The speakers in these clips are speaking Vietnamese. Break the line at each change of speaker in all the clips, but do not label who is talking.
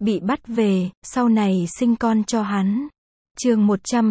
bị bắt về, sau này sinh con cho hắn. Chương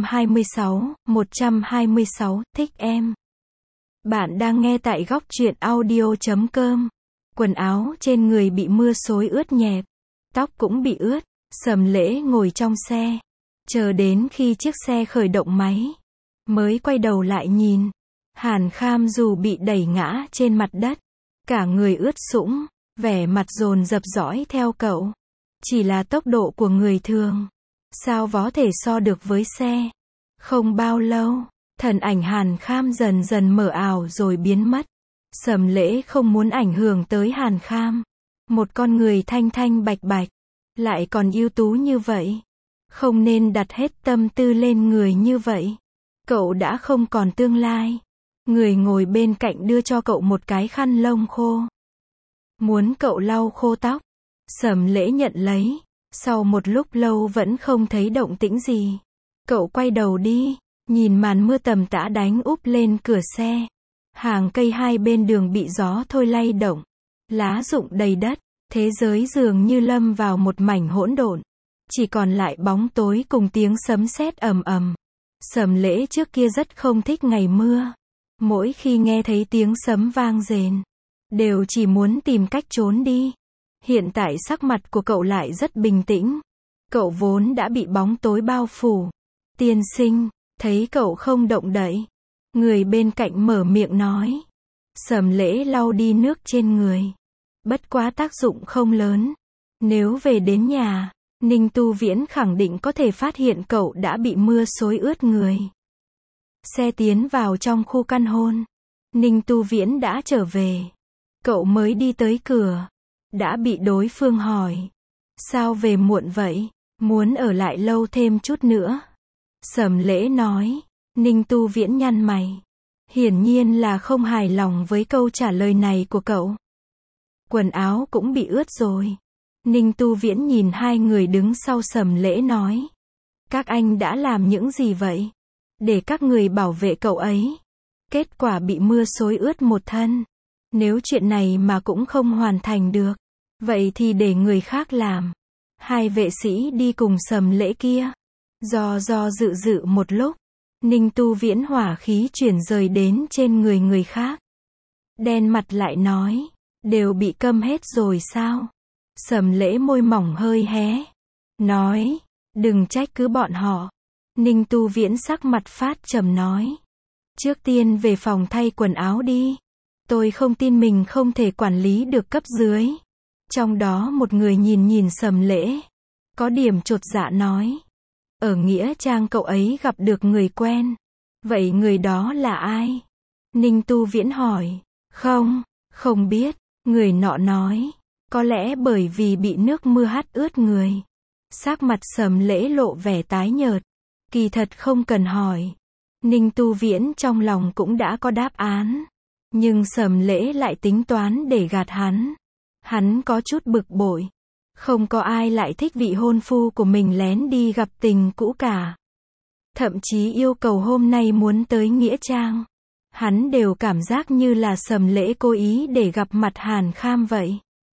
126, thích em. Bạn đang nghe tại góc truyện audio.com. Quần áo trên người bị mưa xối ướt nhẹp, tóc cũng bị ướt. Sầm Lễ ngồi trong xe, chờ đến khi chiếc xe khởi động máy, mới quay đầu lại nhìn. Hàn Kham dù bị đẩy ngã trên mặt đất, cả người ướt sũng, vẻ mặt dồn dập dõi theo cậu. Chỉ là tốc độ của người thường, sao có thể so được với xe. Không bao lâu, thân ảnh Hàn Kham dần dần mờ ảo rồi biến mất. Sầm Lễ không muốn ảnh hưởng tới Hàn Kham, một con người thanh thanh bạch bạch, lại còn ưu tú như vậy, không nên đặt hết tâm tư lên người như vậy. Cậu đã không còn tương lai. Người ngồi bên cạnh đưa cho cậu một cái khăn lông khô, muốn cậu lau khô tóc. Sầm Lễ nhận lấy, sau một lúc lâu vẫn không thấy động tĩnh gì. Cậu quay đầu đi, nhìn màn mưa tầm tã đánh úp lên cửa xe. Hàng cây hai bên đường bị gió thôi lay động, lá rụng đầy đất, thế giới dường như lâm vào một mảnh hỗn độn, chỉ còn lại bóng tối cùng tiếng sấm sét ầm ầm. Sầm Lễ trước kia rất không thích ngày mưa, mỗi khi nghe thấy tiếng sấm vang rền, đều chỉ muốn tìm cách trốn đi. Hiện tại sắc mặt của cậu lại rất bình tĩnh. Cậu vốn đã bị bóng tối bao phủ. Tiên sinh, thấy cậu không động đậy, người bên cạnh mở miệng nói. Sầm Lễ lau đi nước trên người, bất quá tác dụng không lớn. Nếu về đến nhà, Ninh Tu Viễn khẳng định có thể phát hiện cậu đã bị mưa xối ướt người. Xe tiến vào trong khu căn hôn. Ninh Tu Viễn đã trở về. Cậu mới đi tới cửa, đã bị đối phương hỏi. Sao về muộn vậy? Muốn ở lại lâu thêm chút nữa. Sầm Lễ nói. Ninh Tu Viễn nhăn mày, hiển nhiên là không hài lòng với câu trả lời này của cậu. Quần áo cũng bị ướt rồi. Ninh Tu Viễn nhìn hai người đứng sau Sầm Lễ nói. Các anh đã làm những gì vậy? Để các người bảo vệ cậu ấy. Kết quả bị mưa xối ướt một thân. Nếu chuyện này mà cũng không hoàn thành được, vậy thì để người khác làm. Hai vệ sĩ đi cùng Sầm Lễ kia. Do dự một lúc, Ninh Tu Viễn hỏa khí chuyển rời đến trên người khác. Đen mặt lại nói. Đều bị câm hết rồi sao? Sầm Lễ môi mỏng hơi hé, nói. Đừng trách cứ bọn họ. Ninh Tu Viễn sắc mặt phát trầm nói. Trước tiên về phòng thay quần áo đi. Tôi không tin mình không thể quản lý được cấp dưới. Trong đó một người nhìn Sầm Lễ, có điểm chột dạ nói. Ở Nghĩa Trang cậu ấy gặp được người quen. Vậy người đó là ai? Ninh Tu Viễn hỏi. Không biết. Người nọ nói. Có lẽ bởi vì bị nước mưa hắt ướt người. Sắc mặt Sầm Lễ lộ vẻ tái nhợt. Kỳ thật không cần hỏi. Ninh Tu Viễn trong lòng cũng đã có đáp án. Nhưng Sầm Lễ lại tính toán để gạt hắn. Hắn có chút bực bội. Không có ai lại thích vị hôn phu của mình lén đi gặp tình cũ cả. Thậm chí yêu cầu hôm nay muốn tới Nghĩa Trang. Hắn đều cảm giác như là Sầm Lễ cố ý để gặp mặt Hàn Kham vậy.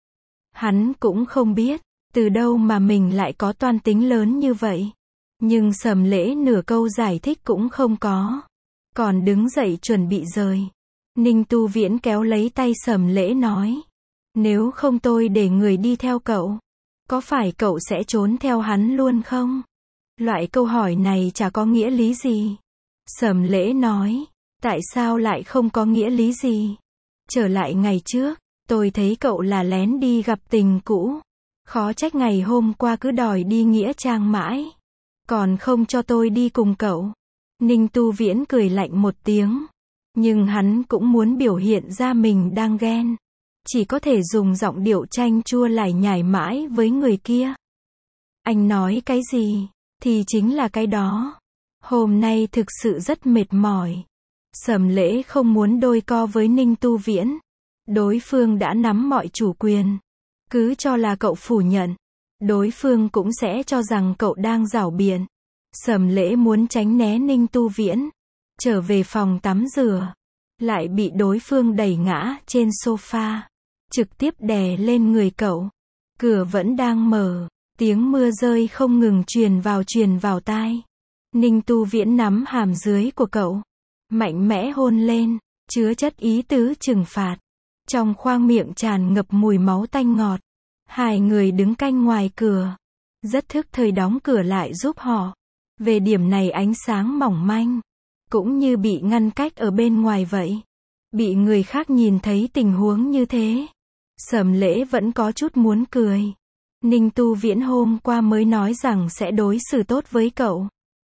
Hắn cũng không biết, từ đâu mà mình lại có toan tính lớn như vậy. Nhưng Sầm Lễ nửa câu giải thích cũng không có. Còn đứng dậy chuẩn bị rời. Ninh Tu Viễn kéo lấy tay Sầm Lễ nói. Nếu không tôi để người đi theo cậu. Có phải cậu sẽ trốn theo hắn luôn không? Loại câu hỏi này chả có nghĩa lý gì. Sầm Lễ nói. Tại sao lại không có nghĩa lý gì? Trở lại ngày trước, tôi thấy cậu là lén đi gặp tình cũ. Khó trách ngày hôm qua cứ đòi đi Nghĩa Trang mãi. Còn không cho tôi đi cùng cậu. Ninh Tu Viễn cười lạnh một tiếng. Nhưng hắn cũng muốn biểu hiện ra mình đang ghen. Chỉ có thể dùng giọng điệu chanh chua lải nhải mãi với người kia. Anh nói cái gì, thì chính là cái đó. Hôm nay thực sự rất mệt mỏi. Sầm Lễ không muốn đôi co với Ninh Tu Viễn. Đối phương đã nắm mọi chủ quyền. Cứ cho là cậu phủ nhận, đối phương cũng sẽ cho rằng cậu đang giảo biện. Sầm Lễ muốn tránh né Ninh Tu Viễn. Trở về phòng tắm rửa, lại bị đối phương đẩy ngã trên sofa. Trực tiếp đè lên người cậu. Cửa vẫn đang mở. Tiếng mưa rơi không ngừng truyền vào tai. Ninh Tu Viễn nắm hàm dưới của cậu, mạnh mẽ hôn lên, chứa chất ý tứ trừng phạt. Trong khoang miệng tràn ngập mùi máu tanh ngọt. Hai người đứng canh ngoài cửa, rất thức thời đóng cửa lại giúp họ. Về điểm này ánh sáng mỏng manh, cũng như bị ngăn cách ở bên ngoài vậy. Bị người khác nhìn thấy tình huống như thế, Sầm Lễ vẫn có chút muốn cười. Ninh Tu Viễn hôm qua mới nói rằng sẽ đối xử tốt với cậu.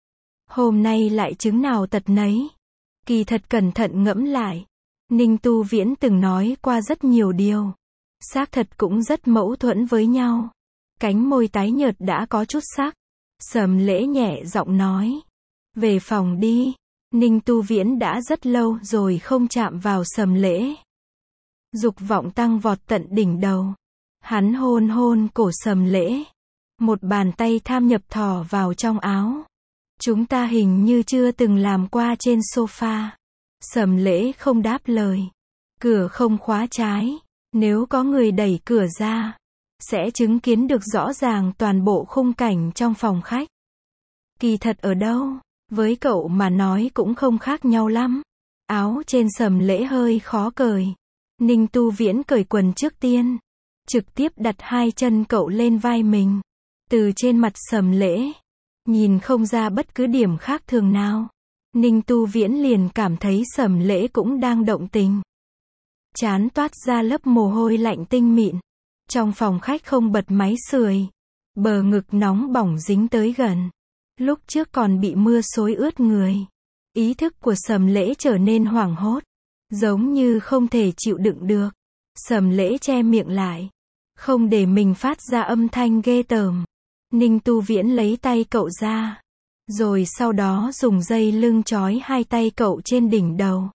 Hôm nay lại chứng nào tật nấy. Kỳ thật cẩn thận ngẫm lại, Ninh Tu Viễn từng nói qua rất nhiều điều. Xác thật cũng rất mâu thuẫn với nhau. Cánh môi tái nhợt đã có chút sắc. Sầm Lễ nhẹ giọng nói. Về phòng đi. Ninh Tu Viễn đã rất lâu rồi không chạm vào Sầm Lễ. Dục vọng tăng vọt tận đỉnh đầu. Hắn hôn hôn cổ Sầm Lễ. Một bàn tay tham nhập thò vào trong áo. Chúng ta hình như chưa từng làm qua trên sofa. Sầm Lễ không đáp lời. Cửa không khóa trái. Nếu có người đẩy cửa ra, sẽ chứng kiến được rõ ràng toàn bộ khung cảnh trong phòng khách. Kỳ thật ở đâu, với cậu mà nói cũng không khác nhau lắm. Áo trên Sầm Lễ hơi khó cởi. Ninh Tu Viễn cởi quần trước tiên, trực tiếp đặt hai chân cậu lên vai mình. Từ trên mặt Sầm Lễ, nhìn không ra bất cứ điểm khác thường nào. Ninh Tu Viễn liền cảm thấy Sầm Lễ cũng đang động tình. Trán toát ra lớp mồ hôi lạnh tinh mịn. Trong phòng khách không bật máy sưởi, bờ ngực nóng bỏng dính tới gần. Lúc trước còn bị mưa xối ướt người. Ý thức của Sầm Lễ trở nên hoảng hốt, giống như không thể chịu đựng được. Sầm Lễ che miệng lại, không để mình phát ra âm thanh ghê tởm. Ninh Tu Viễn lấy tay cậu ra, rồi sau đó dùng dây lưng trói hai tay cậu trên đỉnh đầu.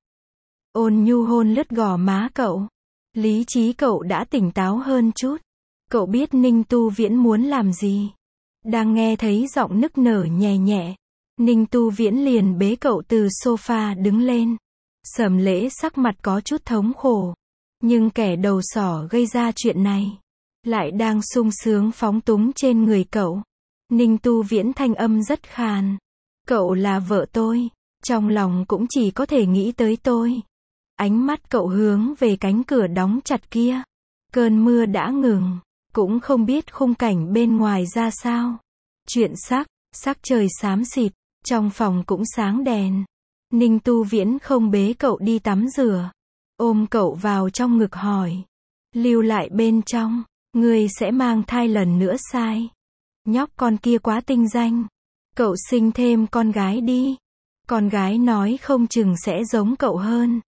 Ôn nhu hôn lướt gò má cậu. Lý trí cậu đã tỉnh táo hơn chút. Cậu biết Ninh Tu Viễn muốn làm gì. Đang nghe thấy giọng nức nở nhẹ nhẹ, Ninh Tu Viễn liền bế cậu từ sofa đứng lên. Sầm Lễ sắc mặt có chút thống khổ. Nhưng kẻ đầu sỏ gây ra chuyện này lại đang sung sướng phóng túng trên người cậu. Ninh Tu Viễn thanh âm rất khàn. Cậu là vợ tôi, trong lòng cũng chỉ có thể nghĩ tới tôi. Ánh mắt cậu hướng về cánh cửa đóng chặt kia. Cơn mưa đã ngừng, cũng không biết khung cảnh bên ngoài ra sao. Chuyện sắc trời xám xịt, trong phòng cũng sáng đèn. Ninh Tu Viễn không bế cậu đi tắm rửa, ôm cậu vào trong ngực hỏi. Lưu lại bên trong, ngươi sẽ mang thai lần nữa sai. Nhóc con kia quá tinh danh. Cậu sinh thêm con gái đi. Con gái nói không chừng sẽ giống cậu hơn.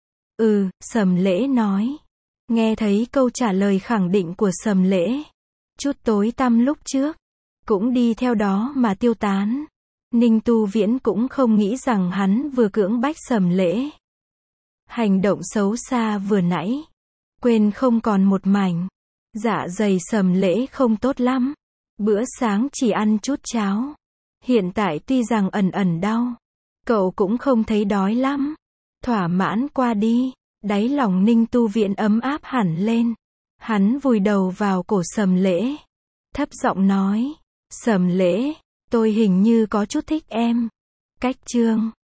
Sầm Lễ nói. Nghe thấy câu trả lời khẳng định của Sầm Lễ, chút tối tăm lúc trước cũng đi theo đó mà tiêu tán. Ninh Tu Viễn cũng không nghĩ rằng hắn vừa cưỡng bách Sầm Lễ. Hành động xấu xa vừa nãy, quên không còn một mảnh. Dạ dày Sầm Lễ không tốt lắm. Bữa sáng chỉ ăn chút cháo. Hiện tại tuy rằng ẩn đau, cậu cũng không thấy đói lắm. Thỏa mãn qua đi. Đáy lòng Ninh Tu Viễn ấm áp hẳn lên. Hắn vùi đầu vào cổ Sầm Lễ, thấp giọng nói. Sầm Lễ, tôi hình như có chút thích em. Cách chương